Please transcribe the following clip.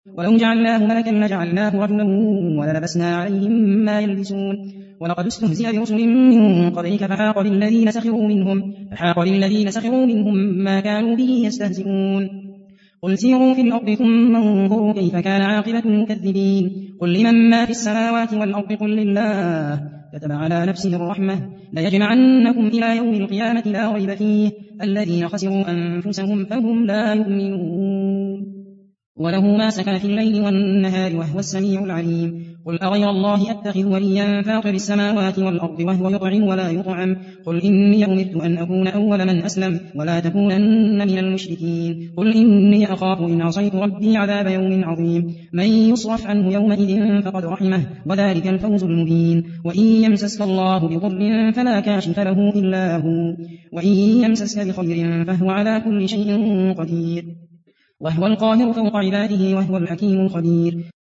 ولو جعلناه ملكا لجعلناه رجلا وللبسنا عليهم ما يلبسون ولقد استهزئ برسل من قبلك فحاق للذين سخروا منهم ما كانوا به يستهزئون قل سيروا في الأرض ثم انظروا كيف كان عاقبة المكذبين قل لمن ما في السماوات والأرض قل لله كتب على نفسه الرحمة ليجمعنكم إلى يوم القيامة لا ريب فيه الذين خسروا أنفسهم فهم لا يؤمنون وله ما سكن في الليل والنهار وهو السميع العليم قل أغير الله أتخذ وليا فاطر السماوات والأرض وهو يطعم ولا يطعم قل إني أمرت أن أكون أول من أسلم ولا تكونن من المشركين قل إني أخاف إن عصيت ربي عذاب يوم عظيم من يصرف عنه يومئذ فقد رحمه وذلك الفوز المبين وإن يمسسك الله بضر فلا كاشف له إلا هو وإن يمسسك بخير فهو على كل شيء قدير وهو القاهر فوق عباده وهو الحكيم الخبير